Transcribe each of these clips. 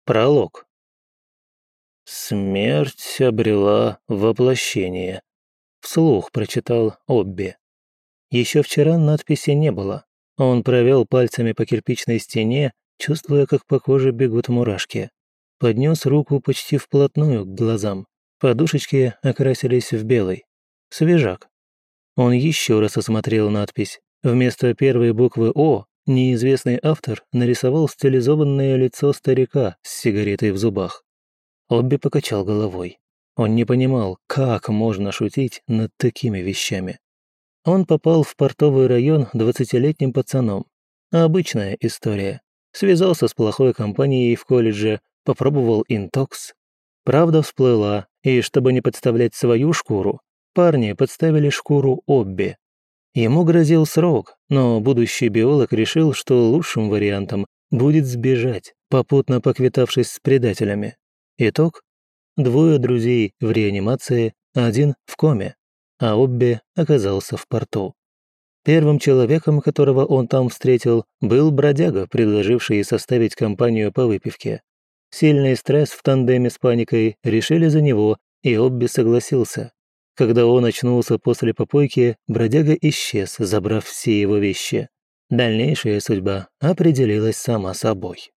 Пролог. «Смерть обрела воплощение», — вслух прочитал Обби. Еще вчера надписи не было. Он провел пальцами по кирпичной стене, чувствуя, как по коже бегут мурашки. Поднес руку почти вплотную к глазам. Подушечки окрасились в белый. Свежак. Он еще раз осмотрел надпись. Вместо первой буквы «О» неизвестный автор нарисовал стилизованное лицо старика с сигаретой в зубах. Обби покачал головой. Он не понимал, как можно шутить над такими вещами. Он попал в портовый район 20-летним пацаном. Обычная история. Связался с плохой компанией в колледже, попробовал интокс. Правда всплыла, и чтобы не подставлять свою шкуру, парни подставили шкуру Обби. Ему грозил срок, но будущий биолог решил, что лучшим вариантом будет сбежать, попутно поквитавшись с предателями. Итог: 2 друзей в реанимации, 1 в коме, а Обби оказался в порту. Первым человеком, которого он там встретил, был бродяга, предложивший составить компанию по выпивке. Сильный стресс в тандеме с паникой решили за него, и Обби согласился. Когда он очнулся после попойки, бродяга исчез, забрав все его вещи. Дальнейшая судьба определилась сама собой.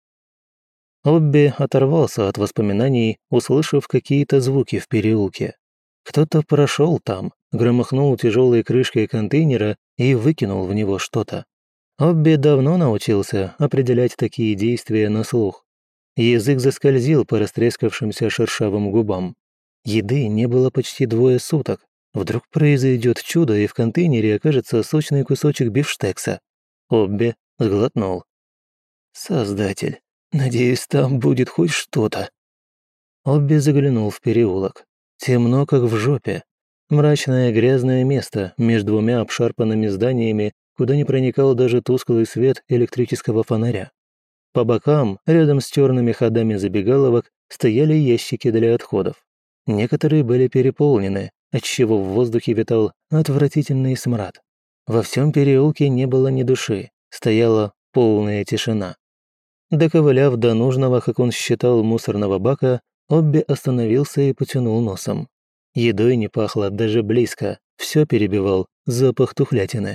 Обби оторвался от воспоминаний, услышав какие-то звуки в переулке. Кто-то прошел там, громыхнул тяжелой крышкой контейнера и выкинул в него что-то. Обби давно научился определять такие действия на слух. Язык заскользил по растрескавшимся шершавым губам. Еды не было почти 2 суток. Вдруг произойдет чудо, и в контейнере окажется сочный кусочек бифштекса. Обби сглотнул. «Создатель, надеюсь, там будет хоть что-то». Обби заглянул в переулок. Темно, как в жопе. Мрачное грязное место между 2 обшарпанными зданиями, куда не проникал даже тусклый свет электрического фонаря. По бокам, рядом с черными ходами забегаловок, стояли ящики для отходов. Некоторые были переполнены, отчего в воздухе витал отвратительный смрад. Во всем переулке не было ни души, стояла полная тишина. Доковыляв до нужного, как он считал, мусорного бака, Обби остановился и потянул носом. Едой не пахло даже близко, все перебивал запах тухлятины.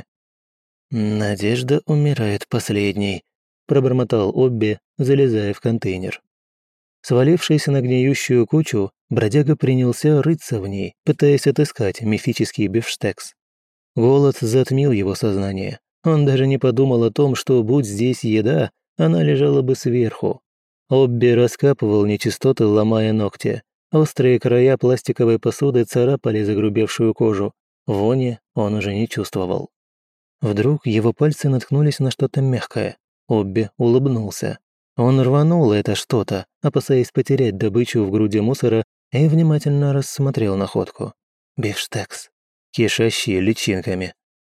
«Надежда умирает последней», – пробормотал Обби, залезая в контейнер. Свалившись на гниющую кучу, бродяга принялся рыться в ней, пытаясь отыскать мифический бифштекс. Голод затмил его сознание. Он даже не подумал о том, что, будь здесь еда, она лежала бы сверху. Обби раскапывал нечистоты, ломая ногти. Острые края пластиковой посуды царапали загрубевшую кожу. Вони он уже не чувствовал. Вдруг его пальцы наткнулись на что-то мягкое. Обби улыбнулся. Он рванул это что-то, опасаясь потерять добычу в груди мусора, и внимательно рассмотрел находку. Бифштекс, кишащий личинками.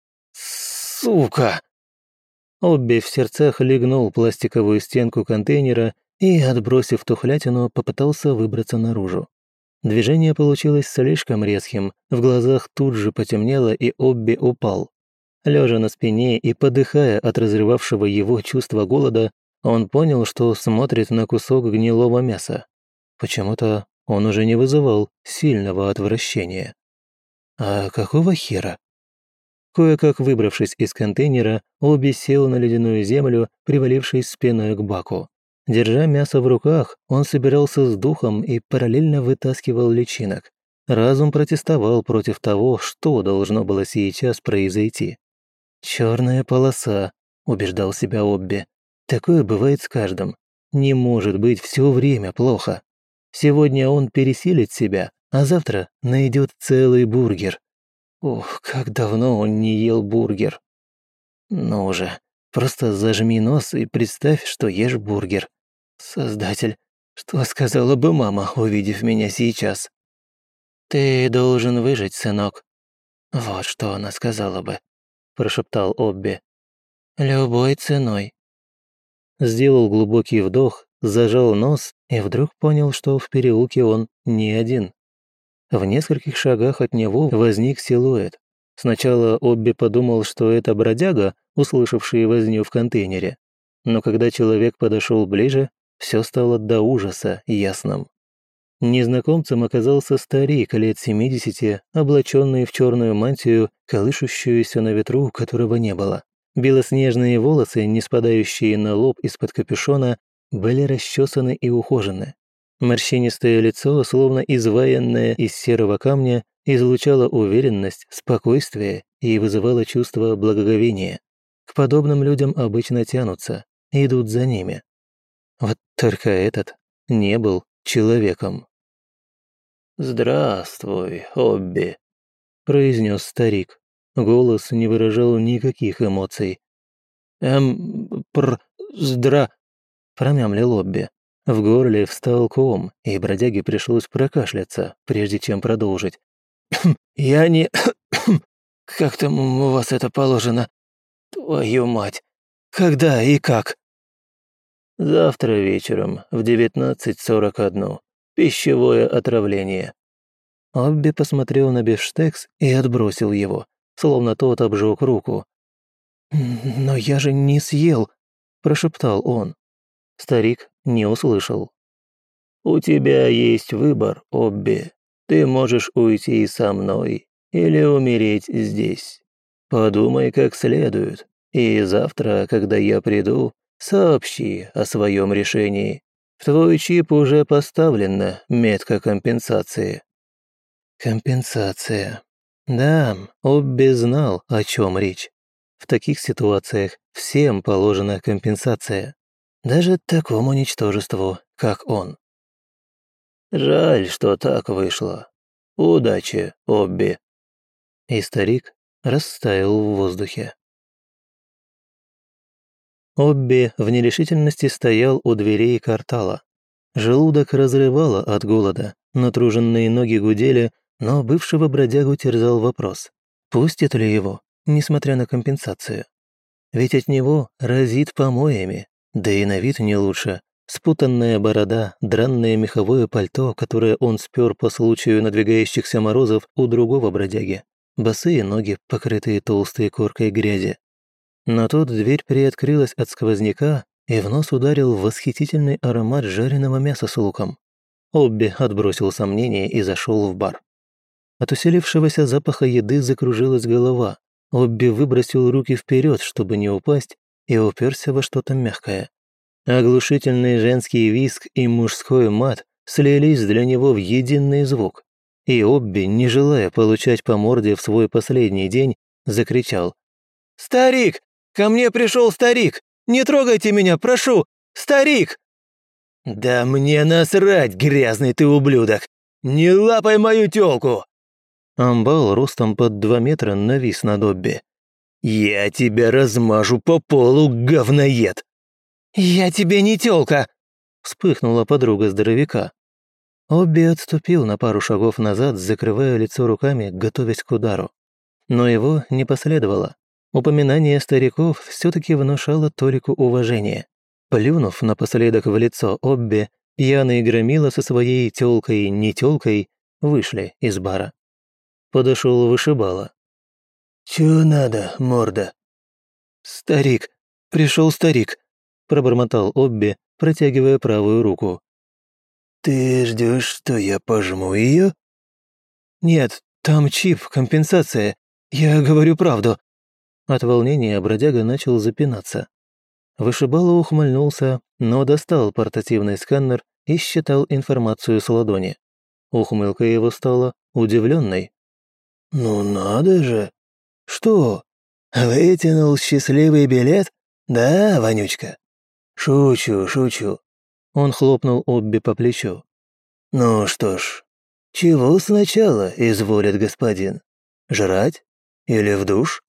«Сука!» Обби в сердцах легнул пластиковую стенку контейнера и, отбросив тухлятину, попытался выбраться наружу. Движение получилось слишком резким, в глазах тут же потемнело, и Обби упал. Лежа на спине и подыхая от разрывавшего его чувства голода, он понял, что смотрит на кусок гнилого мяса. Почему-то он уже не вызывал сильного отвращения. А какого хера? Кое-как выбравшись из контейнера, Обби сел на ледяную землю, привалившись спиной к баку. Держа мясо в руках, он собирался с духом и параллельно вытаскивал личинок. Разум протестовал против того, что должно было сейчас произойти. «Черная полоса», — убеждал себя Обби. «Такое бывает с каждым. Не может быть все время плохо. Сегодня он пересилит себя, а завтра найдет целый бургер. Ох, как давно он не ел бургер. Ну же, просто зажми нос и представь, что ешь бургер. Создатель, что сказала бы мама, увидев меня сейчас? Ты должен выжить, сынок. Вот что она сказала бы, прошептал Обби. Любой ценой. Сделал глубокий вдох, зажал нос и вдруг понял, что в переулке он не один. В нескольких шагах от него возник силуэт. Сначала Обби подумал, что это бродяга, услышавший возню в контейнере. Но когда человек подошел ближе, все стало до ужаса ясным. Незнакомцем оказался старик лет 70, облаченный в черную мантию, колышущуюся на ветру, которого не было. Белоснежные волосы, не спадающие на лоб из-под капюшона, были расчесаны и ухожены. Морщинистое лицо, словно изваянное из серого камня, излучало уверенность, спокойствие и вызывало чувство благоговения. К подобным людям обычно тянутся, идут за ними. Вот только этот не был человеком. «Здравствуй, Обби», — произнес старик. Голос не выражал никаких эмоций. Промямлил Обби. В горле встал ком, и бродяге пришлось прокашляться, прежде чем продолжить. «Я не... Как там у вас это положено? Твою мать! Когда и как?» «Завтра вечером в 19:41. Пищевое отравление». Обби посмотрел на бифштекс и отбросил его, словно тот обжег руку. «Но я же не съел», – прошептал он. Старик не услышал. «У тебя есть выбор, Обби. Ты можешь уйти со мной или умереть здесь. Подумай как следует, и завтра, когда я приду, сообщи о своем решении. В твой чип уже поставлена метка компенсации». Компенсация. Да, Обби знал, о чем речь. В таких ситуациях всем положена компенсация. Даже такому ничтожеству, как он. «Жаль, что так вышло. Удачи, Обби». И старик растаял в воздухе. Обби в нерешительности стоял у дверей квартала. Желудок разрывало от голода, натруженные ноги гудели, но бывшего бродягу терзал вопрос, пустят ли его, несмотря на компенсацию. Ведь от него разит помоями, да и на вид не лучше. Спутанная борода, дранное меховое пальто, которое он спер по случаю надвигающихся морозов у другого бродяги, босые ноги, покрытые толстой коркой грязи. Но тут дверь приоткрылась от сквозняка, и в нос ударил восхитительный аромат жареного мяса с луком. Обби отбросил сомнения и зашел в бар. От усилившегося запаха еды закружилась голова. Обби выбросил руки вперед, чтобы не упасть, и уперся во что-то мягкое. Оглушительный женский визг и мужской мат слились для него в единый звук. И Обби, не желая получать по морде в свой последний день, закричал: «Старик! Ко мне пришел старик! Не трогайте меня, прошу! Старик!» «Да мне насрать, грязный ты ублюдок! Не лапай мою тёлку!» Амбал ростом под 2 метра навис над Обби. «Я тебя размажу по полу, говноед!» «Я тебе не тёлка!» – вспыхнула подруга здоровяка. Обби отступил на пару шагов назад, закрывая лицо руками, готовясь к удару. Но его не последовало. Упоминание стариков все-таки внушало толику уважения. Плюнув напоследок в лицо Обби, пьяный громила со своей тёлкой-не тёлкой вышли из бара. Подошел вышибала. «Чё надо, морда?» «Старик, пришел старик», – пробормотал Обби, протягивая правую руку. «Ты ждешь, что я пожму ее? «Нет, там чип, компенсация. Я говорю правду». От волнения бродяга начал запинаться. Вышибала ухмыльнулся, но достал портативный сканер и считал информацию с ладони. Ухмылка его стала удивленной. «Ну надо же! Что, вытянул счастливый билет? Да, вонючка?» «Шучу, шучу». Он хлопнул Обби по плечу. «Ну что ж, чего сначала изволит господин? Жрать или в душ?»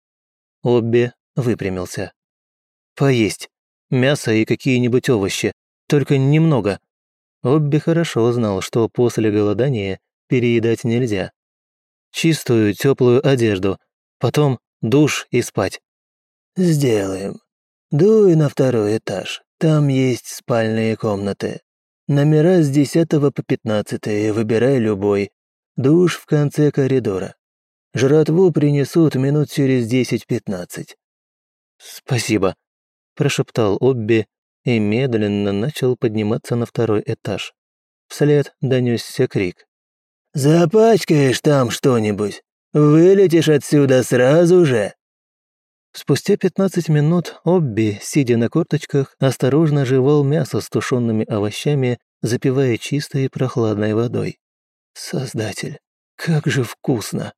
Обби выпрямился. «Поесть. Мясо и какие-нибудь овощи. Только немного». Обби хорошо знал, что после голодания переедать нельзя. Чистую, теплую одежду. Потом душ и спать. «Сделаем. Дуй на 2-й этаж. Там есть спальные комнаты. Номера с 10 по 15, выбирай любой. Душ в конце коридора. Жратву принесут минут через 10-15. «Спасибо», – прошептал Обби и медленно начал подниматься на второй этаж. Вслед донесся крик. «Запачкаешь там что-нибудь? Вылетишь отсюда сразу же!» Спустя 15 минут Обби, сидя на корточках, осторожно жевал мясо с тушеными овощами, запивая чистой и прохладной водой. Создатель, как же вкусно!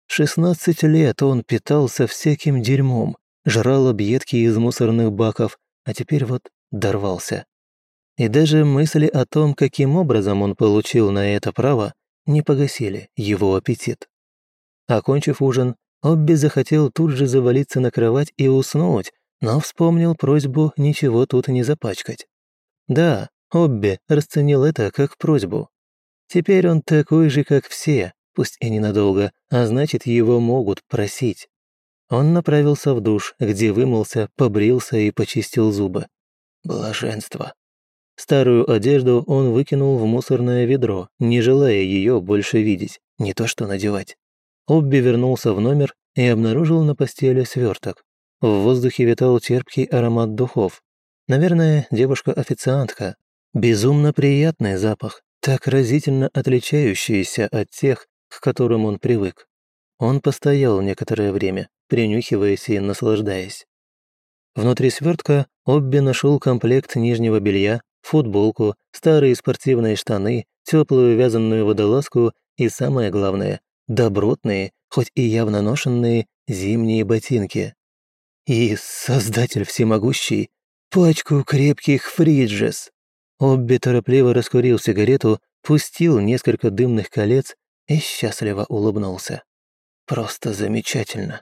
16 лет он питался всяким дерьмом, жрал объедки из мусорных баков, а теперь вот дорвался. И даже мысли о том, каким образом он получил на это право, не погасили его аппетит. Окончив ужин, Обби захотел тут же завалиться на кровать и уснуть, но вспомнил просьбу ничего тут не запачкать. Да, Обби расценил это как просьбу. Теперь он такой же, как все, пусть и ненадолго, а значит, его могут просить. Он направился в душ, где вымылся, побрился и почистил зубы. Блаженство. Старую одежду он выкинул в мусорное ведро, не желая ее больше видеть, не то что надевать. Обби вернулся в номер и обнаружил на постели сверток. В воздухе витал терпкий аромат духов. Наверное, девушка-официантка. Безумно приятный запах, так разительно отличающийся от тех, к которым он привык. Он постоял некоторое время, принюхиваясь и наслаждаясь. Внутри свертка Обби нашел комплект нижнего белья, футболку, старые спортивные штаны, теплую вязаную водолазку и, самое главное, добротные, хоть и явно ношенные, зимние ботинки. И, создатель всемогущий, пачку крепких фриджес. Обби торопливо раскурил сигарету, пустил несколько дымных колец и счастливо улыбнулся. Просто замечательно.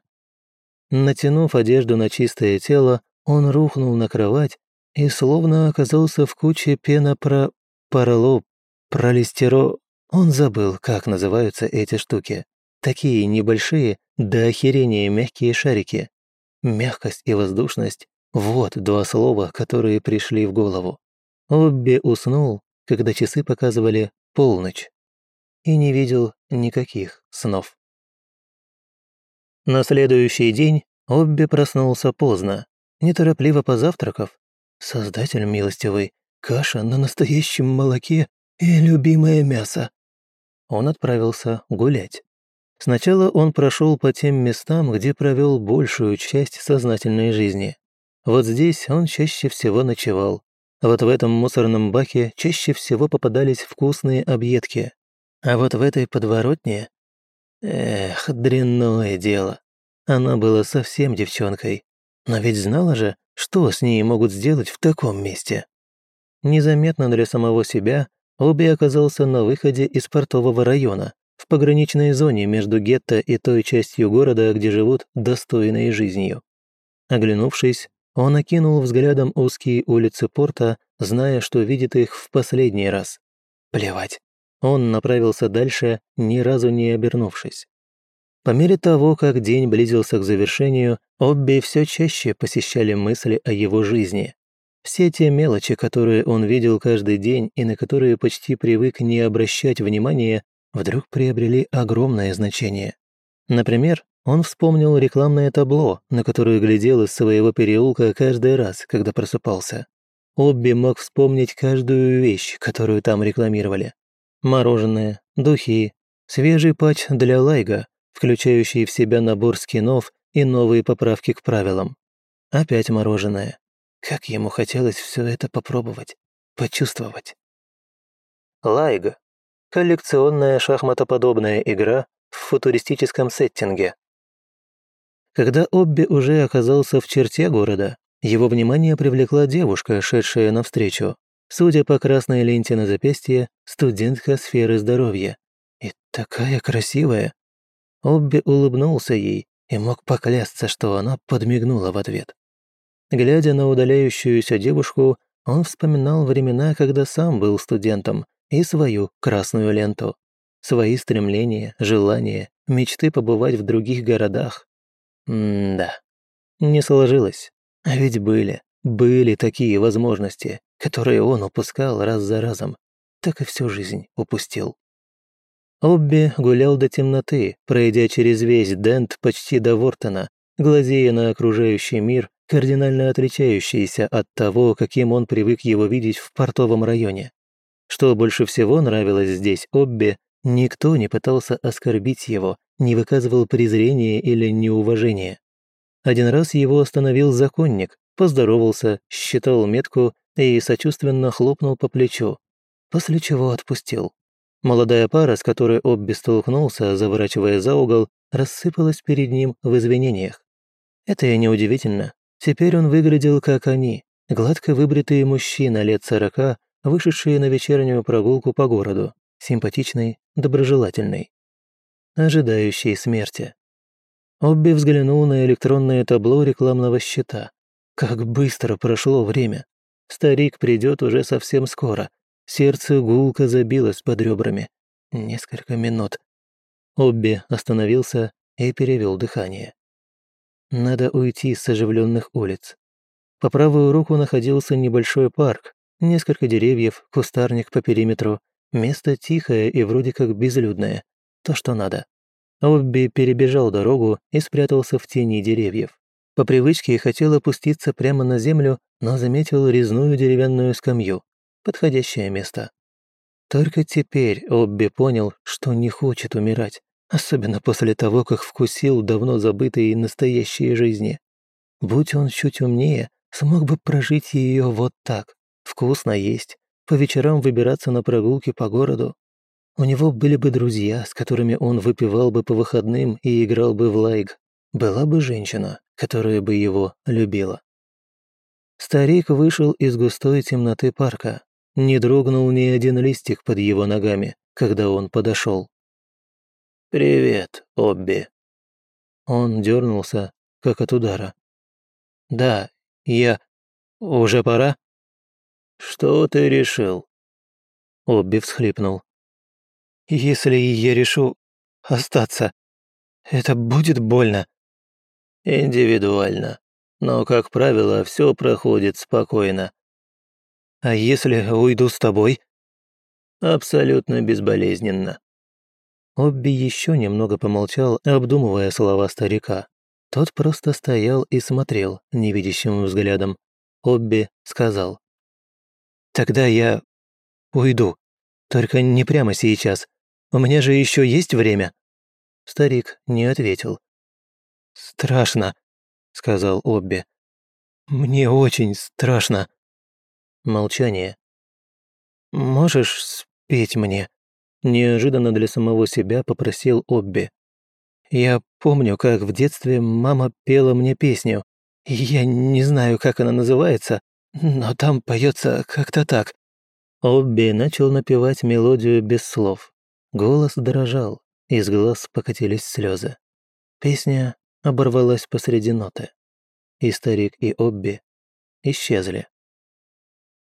Натянув одежду на чистое тело, он рухнул на кровать и словно оказался в куче пролистеро... Он забыл, как называются эти штуки. Такие небольшие, до охерения мягкие шарики. Мягкость и воздушность – вот два слова, которые пришли в голову. Обби уснул, когда часы показывали полночь. И не видел никаких снов. На следующий день Обби проснулся поздно, неторопливо позавтракав. Создатель милостивый, каша на настоящем молоке и любимое мясо. Он отправился гулять. Сначала он прошел по тем местам, где провел большую часть сознательной жизни. Вот здесь он чаще всего ночевал. Вот в этом мусорном баке чаще всего попадались вкусные объедки. А вот в этой подворотне... Эх, дрянное дело. Она была совсем девчонкой. Но ведь знала же, что с ней могут сделать в таком месте. Незаметно для самого себя Обби оказался на выходе из портового района, в пограничной зоне между гетто и той частью города, где живут достойной жизнью. Оглянувшись, он окинул взглядом узкие улицы порта, зная, что видит их в последний раз. Плевать. Он направился дальше, ни разу не обернувшись. По мере того, как день близился к завершению, Обби все чаще посещали мысли о его жизни. Все те мелочи, которые он видел каждый день и на которые почти привык не обращать внимания, вдруг приобрели огромное значение. Например, он вспомнил рекламное табло, на которое глядел из своего переулка каждый раз, когда просыпался. Обби мог вспомнить каждую вещь, которую там рекламировали. Мороженое, духи, свежий патч для лайга, включающий в себя набор скинов и новые поправки к правилам. Опять мороженое. Как ему хотелось все это попробовать, почувствовать. Лайга. Коллекционная шахматоподобная игра в футуристическом сеттинге. Когда Обби уже оказался в черте города, его внимание привлекла девушка, шедшая навстречу. Судя по красной ленте на запястье, студентка сферы здоровья. И такая красивая. Обби улыбнулся ей и мог поклясться, что она подмигнула в ответ. Глядя на удаляющуюся девушку, он вспоминал времена, когда сам был студентом, и свою красную ленту. Свои стремления, желания, мечты побывать в других городах. Да, не сложилось. А ведь были такие возможности, которые он упускал раз за разом, так и всю жизнь упустил. Обби гулял до темноты, пройдя через весь Дент почти до Вортона, глазея на окружающий мир кардинально отличающийся от того, каким он привык его видеть в портовом районе. Что больше всего нравилось здесь Обби, никто не пытался оскорбить его, не выказывал презрения или неуважения. Один раз его остановил законник, поздоровался, считал метку и сочувственно хлопнул по плечу, после чего отпустил. Молодая пара, с которой Обби столкнулся, заворачивая за угол, рассыпалась перед ним в извинениях. Это и неудивительно. Теперь он выглядел как они, гладко выбритый мужчина лет 40, вышедший на вечернюю прогулку по городу, симпатичный, доброжелательный, ожидающий смерти. Обби взглянул на электронное табло рекламного щита. Как быстро прошло время. Старик придет уже совсем скоро. Сердце гулко забилось под ребрами. Несколько минут. Обби остановился и перевел дыхание. Надо уйти с оживленных улиц. По правую руку находился небольшой парк, несколько деревьев, кустарник по периметру. Место тихое и вроде как безлюдное. То, что надо. Обби перебежал дорогу и спрятался в тени деревьев. По привычке хотел опуститься прямо на землю, но заметил резную деревянную скамью. Подходящее место. Только теперь Обби понял, что не хочет умирать, особенно после того, как вкусил давно забытые настоящие жизни. Будь он чуть умнее, смог бы прожить ее вот так. Вкусно есть, по вечерам выбираться на прогулки по городу. У него были бы друзья, с которыми он выпивал бы по выходным и играл бы в лайг. Была бы женщина, которая бы его любила. Старик вышел из густой темноты парка. Не дрогнул ни один листик под его ногами, когда он подошел. «Привет, Обби». Он дернулся, как от удара. «Да, я... Уже пора?» «Что ты решил?» Обби всхлипнул. «Если я решу остаться, это будет больно». «Индивидуально. Но, как правило, все проходит спокойно». «А если уйду с тобой?» «Абсолютно безболезненно». Обби еще немного помолчал, обдумывая слова старика. Тот просто стоял и смотрел невидящим взглядом. Обби сказал. «Тогда я уйду. Только не прямо сейчас. У меня же еще есть время?» Старик не ответил. «Страшно», — сказал Обби. «Мне очень страшно». Молчание. «Можешь спеть мне?» Неожиданно для самого себя попросил Обби. «Я помню, как в детстве мама пела мне песню. Я не знаю, как она называется, но там поется как-то так». Обби начал напевать мелодию без слов. Голос дрожал, из глаз покатились слезы. Песня оборвалась посреди ноты. И старик, и Обби исчезли.